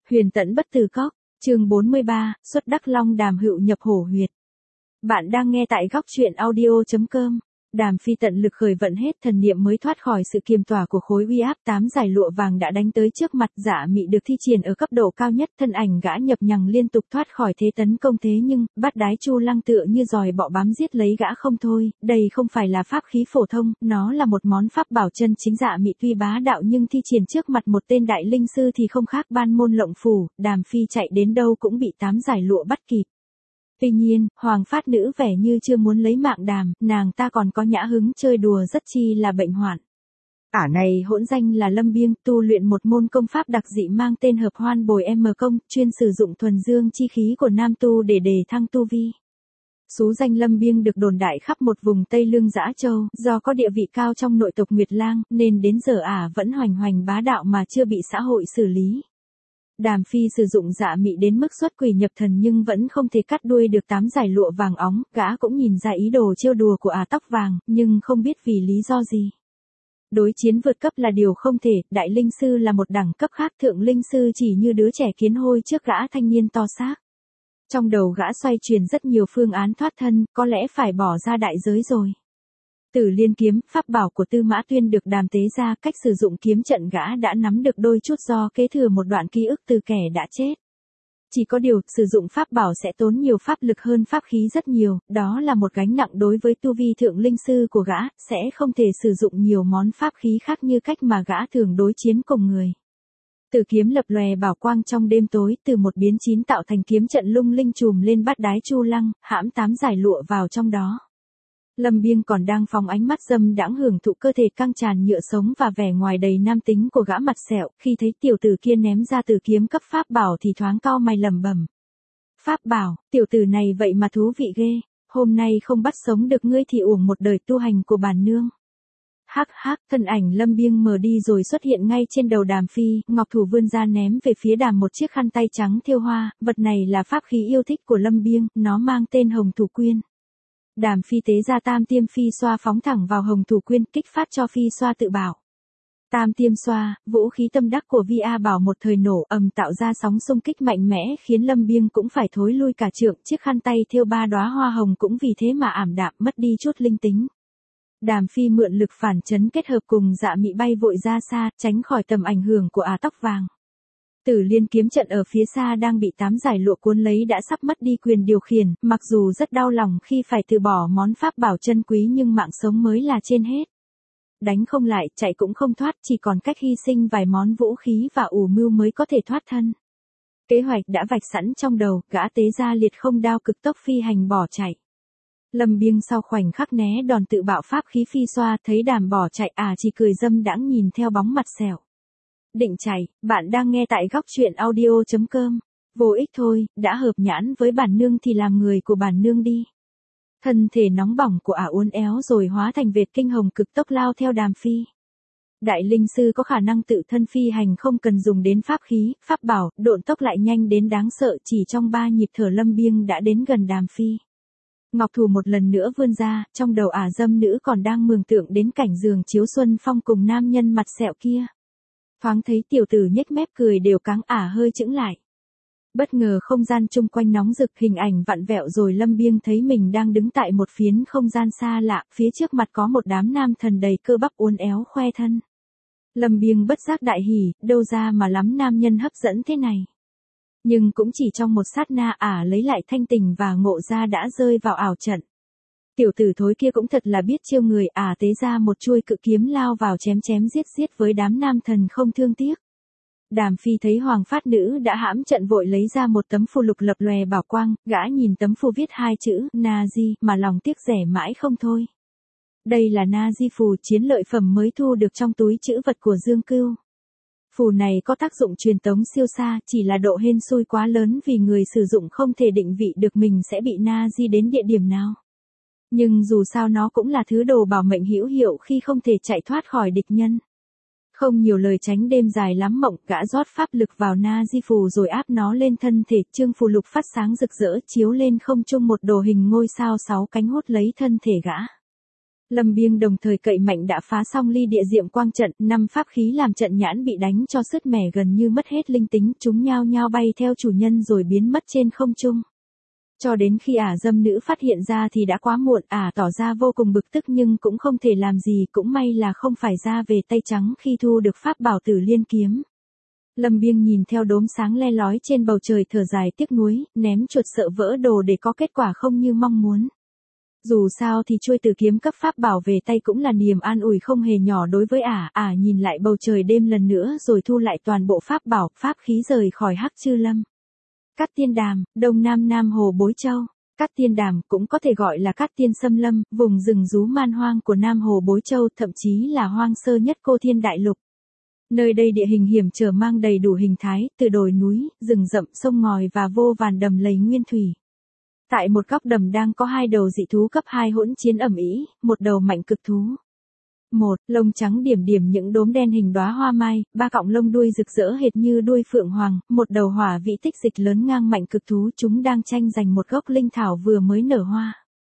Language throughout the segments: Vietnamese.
Huyền tẫn bất từ cóc, chương 43, xuất Đắc Long Đàm Hựu nhập hổ huyệt. Bạn đang nghe tại góc truyện audio.com. Đàm Phi tận lực khởi vận hết thần niệm mới thoát khỏi sự kiềm tỏa của khối uy áp 8 dải lụa vàng đã đánh tới trước mặt. Dạ Mị được thi triển ở cấp độ cao nhất, thân ảnh gã nhập nhằng liên tục thoát khỏi thế tấn công, thế nhưng Bát Đái Chu Lăng tựa như giòi bọ bám giết lấy gã không thôi. Đây không phải là pháp khí phổ thông, nó là một món pháp bảo chân chính. Dạ Mị tuy bá đạo nhưng thi triển trước mặt một tên đại linh sư thì không khác ban môn lộng phủ. Đàm Phi chạy đến đâu cũng bị 8 dải lụa bắt kịp. Tuy nhiên, Hoàng Phát Nữ vẻ như chưa muốn lấy mạng Đàm, nàng ta còn có nhã hứng chơi đùa rất chi là bệnh hoạn. Ả này hỗn danh là Lâm Biêng, tu luyện một môn công pháp đặc dị mang tên Hợp Hoan Bồi M công, chuyên sử dụng thuần dương chi khí của nam tu để đề thăng tu vi. Xú danh Lâm Biêng được đồn đại khắp một vùng Tây Lương Dã Châu, do có địa vị cao trong nội tộc Nguyệt Lang, nên đến giờ Ả vẫn hoành hoành bá đạo mà chưa bị xã hội xử lý. Đàm Phi sử dụng Dạ Mị đến mức xuất quỷ nhập thần nhưng vẫn không thể cắt đuôi được 8 dải lụa vàng óng. Gã cũng nhìn ra ý đồ trêu đùa của Ả tóc vàng, nhưng không biết vì lý do gì. Đối chiến vượt cấp là điều không thể, đại linh sư là một đẳng cấp khác, thượng linh sư chỉ như đứa trẻ kiến hôi trước gã thanh niên to xác. Trong đầu gã xoay chuyển rất nhiều phương án thoát thân, có lẽ phải bỏ ra đại giới rồi. Tử Liên kiếm, pháp bảo của Tư Mã Tuyên được Đàm tế ra, cách sử dụng kiếm trận gã đã nắm được đôi chút do kế thừa một đoạn ký ức từ kẻ đã chết. Chỉ có điều, sử dụng pháp bảo sẽ tốn nhiều pháp lực hơn pháp khí rất nhiều, đó là một gánh nặng đối với tu vi thượng linh sư của gã, sẽ không thể sử dụng nhiều món pháp khí khác như cách mà gã thường đối chiến cùng người. Tử kiếm lập lòe bảo quang trong đêm tối, từ một biến chín tạo thành kiếm trận lung linh trùm lên Bát Đái Chu Lăng, hãm 8 dải lụa vào trong đó. Lâm Biêng còn đang phóng ánh mắt dâm đãng hưởng thụ cơ thể căng tràn nhựa sống và vẻ ngoài đầy nam tính của gã mặt sẹo, khi thấy tiểu tử kia ném ra tử kiếm cấp pháp bảo thì thoáng cau mày lẩm bẩm. Pháp bảo, tiểu tử này vậy mà thú vị ghê, hôm nay không bắt sống được ngươi thì uổng một đời tu hành của bản nương. Hắc hắc, thân ảnh Lâm Biêng mờ đi rồi xuất hiện ngay trên đầu Đàm Phi, ngọc thủ vươn ra ném về phía Đàm một chiếc khăn tay trắng thêu hoa, vật này là pháp khí yêu thích của Lâm Biêng, nó mang tên Hồng Thủ Quyên. Đàm Phi tế ra tam tiêm phi xoa phóng thẳng vào Hồng Thủ Quyên, kích phát cho phi xoa tự bảo. Tam tiêm xoa, vũ khí tâm đắc của Vi A Bảo một thời nổ ầm tạo ra sóng xung kích mạnh mẽ khiến Lâm Biêng cũng phải thối lui cả trượng, chiếc khăn tay thêu 3 đóa hoa hồng cũng vì thế mà ảm đạm, mất đi chút linh tính. Đàm Phi mượn lực phản chấn kết hợp cùng Dạ Mị bay vội ra xa, tránh khỏi tầm ảnh hưởng của Ả tóc vàng. Tử Liên kiếm trận ở phía xa đang bị 8 dải lụa cuốn lấy đã sắp mất đi quyền điều khiển, mặc dù rất đau lòng khi phải từ bỏ món pháp bảo chân quý nhưng mạng sống mới là trên hết. Đánh không lại, chạy cũng không thoát, chỉ còn cách hy sinh vài món vũ khí và ủ mưu mới có thể thoát thân. Kế hoạch đã vạch sẵn trong đầu, gã tế ra liệt không đao cực tốc phi hành bỏ chạy. Lâm Biêng sau khoảnh khắc né đòn tự bạo pháp khí phi xoa, thấy Đàm bỏ chạy chỉ cười dâm đãng nhìn theo bóng mặt sẹo. Định chạy, bạn đang nghe tại góc truyện audio.com. Vô ích thôi, đã hợp nhãn với bản nương thì làm người của bản nương đi. Thân thể nóng bỏng của Ả uốn éo rồi hóa thành vệt kinh hồng cực tốc lao theo Đàm Phi. Đại linh sư có khả năng tự thân phi hành không cần dùng đến pháp khí, pháp bảo, độn tốc lại nhanh đến đáng sợ, chỉ trong 3 nhịp thở Lâm Biêng đã đến gần Đàm Phi. Ngọc thủ một lần nữa vươn ra, trong đầu Ả dâm nữ còn đang mường tượng đến cảnh giường chiếu xuân phong cùng nam nhân mặt sẹo kia. Thoáng thấy tiểu tử nhếch mép cười đều cáng, Ả hơi chững lại. Bất ngờ không gian chung quanh nóng rực, hình ảnh vặn vẹo rồi Lâm Biêng thấy mình đang đứng tại một phiến không gian xa lạ, phía trước mặt có một đám nam thần đầy cơ bắp uốn éo khoe thân. Lâm Biêng bất giác đại hỉ, đâu ra mà lắm nam nhân hấp dẫn thế này. Nhưng cũng chỉ trong một sát na Ả lấy lại thanh tình và ngộ ra đã rơi vào ảo trận. Tiểu tử thối kia cũng thật là biết chiêu người, tế ra một chuôi cự kiếm lao vào chém chém giết giết với đám nam thần không thương tiếc. Đàm Phi thấy Hoàng Phát Nữ đã hãm trận vội lấy ra một tấm phù lục lập lòe bảo quang, gã nhìn tấm phù viết 2 chữ Na-di mà lòng tiếc rẻ mãi không thôi. Đây là Na-di phù, chiến lợi phẩm mới thu được trong túi trữ vật của Dương Cưu. Phù này có tác dụng truyền tống siêu xa, chỉ là độ hên xui quá lớn vì người sử dụng không thể định vị được mình sẽ bị Na-di đến địa điểm nào. Nhưng dù sao nó cũng là thứ đồ bảo mệnh hữu hiệu khi không thể chạy thoát khỏi địch nhân. Không nhiều lời tránh đêm dài lắm mộng, gã rót pháp lực vào Na-di phù rồi áp nó lên thân thể, chương phù lục phát sáng rực rỡ chiếu lên không trung một đồ hình ngôi sao 6 cánh hút lấy thân thể gã. Lâm Biêng đồng thời cậy mạnh đã phá xong ly địa diệm quang trận, 5 pháp khí làm trận nhãn bị đánh cho sứt mẻ gần như mất hết linh tính, chúng nhao nhao bay theo chủ nhân rồi biến mất trên không trung. Cho đến khi ả dâm nữ phát hiện ra thì đã quá muộn, ả tỏ ra vô cùng bực tức nhưng cũng không thể làm gì, cũng may là không phải ra về tay trắng khi thu được pháp bảo Tử Liên kiếm. Lâm Biêng nhìn theo đốm sáng le lói trên bầu trời thở dài tiếc nuối, ném chuột sợ vỡ đồ để có kết quả không như mong muốn. Dù sao thì chuôi tử kiếm cấp pháp bảo về tay cũng là niềm an ủi không hề nhỏ đối với ả nhìn lại bầu trời đêm lần nữa rồi thu lại toàn bộ pháp bảo, pháp khí rời khỏi Hắc Chư Lâm. Cát Tiên Đàm, Đông Nam Nam Hồ Bối Châu. Cát Tiên Đàm cũng có thể gọi là Cát Tiên Xâm Lâm, vùng rừng rú man hoang của Nam Hồ Bối Châu, thậm chí là hoang sơ nhất Cô Thiên Đại Lục. Nơi đây địa hình hiểm trở mang đầy đủ hình thái, từ đồi núi, rừng rậm, sông ngòi và vô vàn đầm lầy nguyên thủy. Tại một góc đầm đang có 2 đầu dị thú cấp 2 hỗn chiến ầm ĩ, một đầu mạnh cực thú. Lông trắng điểm điểm những đốm đen hình đóa hoa mai, 3 cọng lông đuôi rực rỡ hệt như đuôi phượng hoàng, một đầu hỏa vĩ tích dịch lớn ngang mạnh cực thú, chúng đang tranh giành một gốc linh thảo vừa mới nở hoa.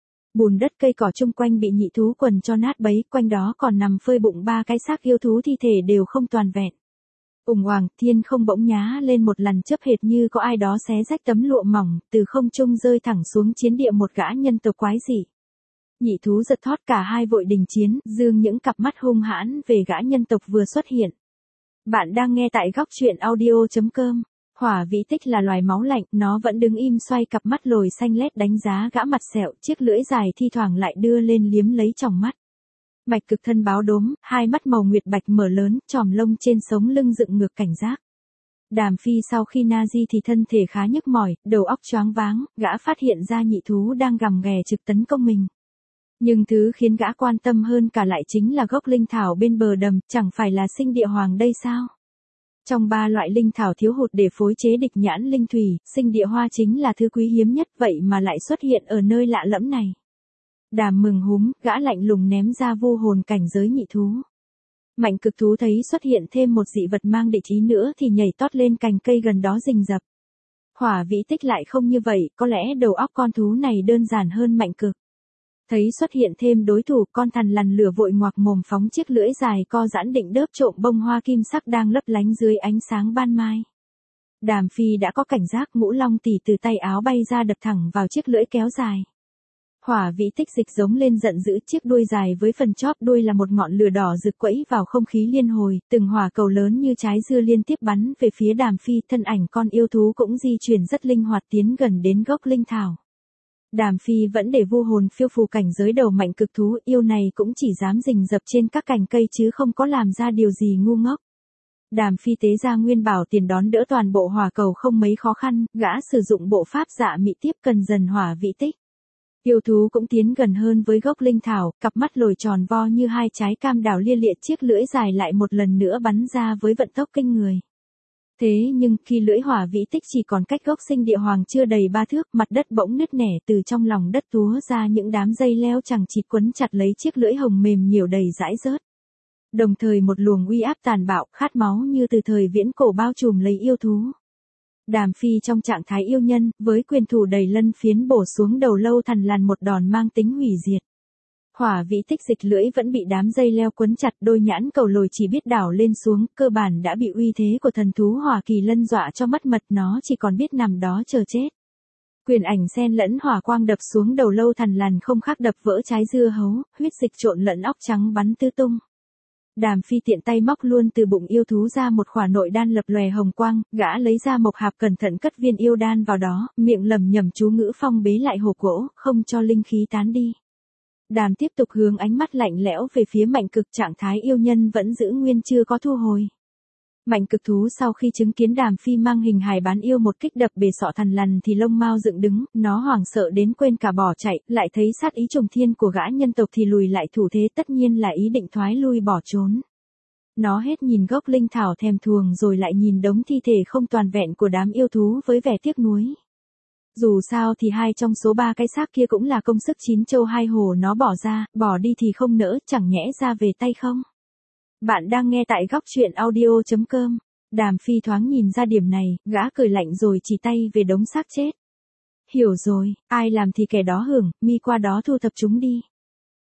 Bùn đất cây cỏ chung quanh bị nhị thú quần cho nát bấy, quanh đó còn nằm phơi bụng 3 cái xác yêu thú thi thể đều không toàn vẹn. Ùng oàng, thiên không bỗng nhá lên một lần chớp hệt như có ai đó xé rách tấm lụa mỏng, từ không trung rơi thẳng xuống chiến địa một gã nhân tộc quái dị. Nhị thú giật thót cả hai vội đình chiến, dương những cặp mắt hung hãn về gã nhân tộc vừa xuất hiện. Bạn đang nghe tại góc truyện audio.com. Hỏa vĩ tích là loài máu lạnh, nó vẫn đứng im xoay cặp mắt lồi xanh lét đánh giá gã mặt sẹo, chiếc lưỡi dài thi thoảng lại đưa lên liếm lấy tròng mắt. Bạch cực thân báo đốm, hai mắt màu nguyệt bạch mở lớn, chòm lông trên sống lưng dựng ngược cảnh giác. Đàm Phi sau khi Nazi thì thân thể khá nhức mỏi, đầu óc choáng váng, gã phát hiện ra nhị thú đang gầm ghè trực tấn công mình. Nhưng thứ khiến gã quan tâm hơn cả lại chính là gốc linh thảo bên bờ đầm, chẳng phải là sinh địa hoàng đây sao? Trong 3 loại linh thảo thiếu hụt để phối chế địch nhãn linh thủy, sinh địa hoa chính là thứ quý hiếm nhất, vậy mà lại xuất hiện ở nơi lạ lẫm này. Đàm mừng húm, gã lạnh lùng ném ra vu hồn cảnh giới nhị thú. Mạnh cực thú thấy xuất hiện thêm một dị vật mang địch ý nữa thì nhảy tót lên cành cây gần đó rình rập. Hỏa vĩ tích lại không như vậy, có lẽ đầu óc con thú này đơn giản hơn mạnh cực. Thấy xuất hiện thêm đối thủ, con thằn lằn lửa vội ngoạc mồm phóng chiếc lưỡi dài co giãn định đớp trộm bông hoa kim sắc đang lấp lánh dưới ánh sáng ban mai. Đàm Phi đã có cảnh giác, ngũ long tỷ từ tay áo bay ra đập thẳng vào chiếc lưỡi kéo dài. Hỏa vĩ tích dịch giống lên giận dữ, chiếc đuôi dài với phần chóp đuôi là một ngọn lửa đỏ rực quẫy vào không khí liên hồi, từng hỏa cầu lớn như trái dưa liên tiếp bắn về phía Đàm Phi, thân ảnh con yêu thú cũng di chuyển rất linh hoạt tiến gần đến gốc linh thảo. Đàm Phi vẫn để vu hồn phiêu phù cảnh giới đầu mạnh cực thú, yêu này cũng chỉ dám rình rập trên các cành cây chứ không có làm ra điều gì ngu ngốc. Đàm Phi tế ra nguyên bảo tiền đón đỡ toàn bộ hỏa cầu không mấy khó khăn, gã sử dụng bộ pháp dạ mị tiếp cần dần hỏa vĩ tích. Yêu thú cũng tiến gần hơn với gốc linh thảo, cặp mắt lồi tròn vo như 2 trái cam đào lia lịa, chiếc lưỡi dài lại một lần nữa bắn ra với vận tốc kinh người. Thế nhưng khi lưỡi hỏa vĩ tích chỉ còn cách gốc sinh địa hoàng chưa đầy 3 thước, mặt đất bỗng nứt nẻ, từ trong lòng đất túa ra những đám dây leo chằng chịt quấn chặt lấy chiếc lưỡi hồng mềm nhiều đầy rãi rớt. Đồng thời một luồng uy áp tàn bạo, khát máu như từ thời viễn cổ bao trùm lấy yêu thú. Đàm Phi trong trạng thái yêu nhân, với quyền thủ đầy lân phiến bổ xuống đầu lâu thằn lằn một đòn mang tính hủy diệt. Hỏa vĩ tích dịch lưỡi vẫn bị đám dây leo quấn chặt, đôi nhãn cầu lồi chỉ biết đảo lên xuống, cơ bản đã bị uy thế của thần thú hỏa kỳ lân dọa cho mất mật, nó chỉ còn biết nằm đó chờ chết. Quyền ảnh xen lẫn hỏa quang đập xuống đầu lâu thằn lằn không khác đập vỡ trái dưa hấu, huyết dịch trộn lẫn óc trắng bắn tứ tung. Đàm Phi tiện tay móc luôn từ bụng yêu thú ra một khỏa nội đan lập lòe hồng quang, gã lấy ra mộc hạp cẩn thận cất viên yêu đan vào đó, miệng lẩm nhẩm chú ngữ phong bế lại hộp gỗ, không cho linh khí tán đi. Đàm tiếp tục hướng ánh mắt lạnh lẽo về phía mạnh cực, trạng thái yêu nhân vẫn giữ nguyên chưa có thu hồi. Mạnh cực thú sau khi chứng kiến Đàm Phi mang hình hài bán yêu một kích đập bề sọ thằn lằn thì lông mao dựng đứng, nó hoảng sợ đến quên cả bỏ chạy, lại thấy sát ý trùng thiên của gã nhân tộc thì lùi lại thủ thế, tất nhiên là ý định thoái lui bỏ trốn. Nó hết nhìn gốc linh thảo thèm thuồng rồi lại nhìn đống thi thể không toàn vẹn của đám yêu thú với vẻ tiếc nuối. Dù sao thì 2 trong số 3 cái xác kia cũng là công sức 9 châu 2 hồ nó bỏ ra, bỏ đi thì không nỡ, chẳng nhẽ ra về tay không? Bạn đang nghe tại góc truyện audio.com. Đàm Phi thoáng nhìn ra điểm này, gã cười lạnh rồi chỉ tay về đống xác chết. Hiểu rồi, ai làm thì kẻ đó hưởng, mi qua đó thu thập chúng đi.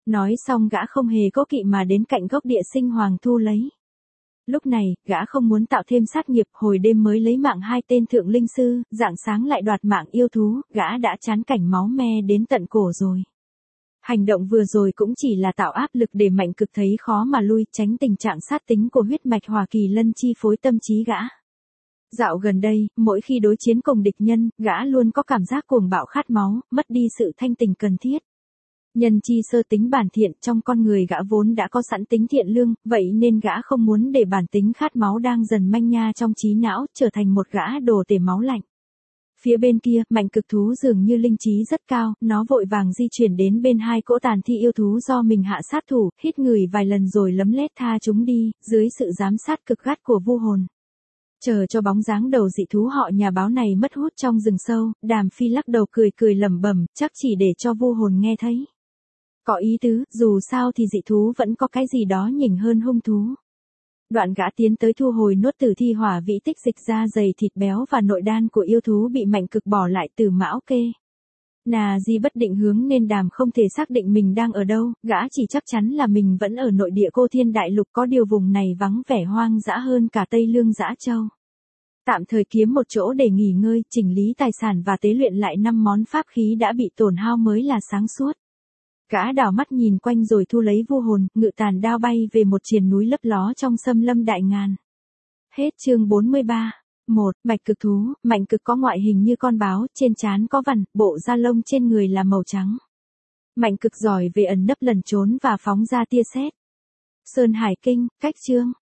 Nói xong gã không hề cố kỵ mà đến cạnh gốc địa sinh hoàng thu lấy. Lúc này, gã không muốn tạo thêm sát nghiệp, hồi đêm mới lấy mạng hai tên thượng linh sư, rạng sáng lại đoạt mạng yêu thú, gã đã chán cảnh máu me đến tận cổ rồi. Hành động vừa rồi cũng chỉ là tạo áp lực để Mạnh Cực thấy khó mà lui, tránh tình trạng sát tính của huyết mạch Hòa Kỳ Lân chi phối tâm trí gã. Dạo gần đây, mỗi khi đối chiến cùng địch nhân, gã luôn có cảm giác cuồng bạo khát máu, mất đi sự thanh tình cần thiết. Nhân chi sơ tính bản thiện, trong con người gã vốn đã có sẵn tính thiện lương, vậy nên gã không muốn để bản tính khát máu đang dần manh nha trong trí não trở thành một gã đồ tể máu lạnh. Phía bên kia, Mạnh Cực thú dường như linh trí rất cao, nó vội vàng di chuyển đến bên hai cỗ tàn thi yêu thú do mình hạ sát thủ, hít người vài lần rồi lấm lét tha chúng đi, dưới sự giám sát cực gắt của Vu Hồn. Chờ cho bóng dáng đầu dị thú họ nhà báo này mất hút trong rừng sâu, Đàm Phi lắc đầu cười cười lẩm bẩm, chắc chỉ để cho Vu Hồn nghe thấy. Có ý tứ, dù sao thì dị thú vẫn có cái gì đó nhỉnh hơn hung thú. Đoạn gã tiến tới thu hồi nuốt tử thi hỏa vĩ tích dịch ra dày thịt béo và nội đan của yêu thú bị Mạnh Cực bỏ lại từ Mão Kê. Nà Di bất định hướng nên Đàm không thể xác định mình đang ở đâu, gã chỉ chắc chắn là mình vẫn ở nội địa Cô Thiên Đại Lục, có điều vùng này vắng vẻ hoang dã hơn cả Tây Lương Dã Châu. Tạm thời kiếm một chỗ để nghỉ ngơi, chỉnh lý tài sản và tế luyện lại 5 món pháp khí đã bị tổn hao mới là sáng suốt. Gã đảo mắt nhìn quanh rồi thu lấy Vu Hồn, ngự tàn đao bay về một triền núi lấp ló trong xâm lâm đại ngàn. Hết chương 43. 1. Bạch Cực thú, Mạnh Cực có ngoại hình như con báo, trên trán có vằn, bộ da lông trên người là màu trắng. Mạnh Cực giỏi về ẩn nấp lẩn trốn và phóng ra tia sét. Sơn Hải Kinh, cách chương.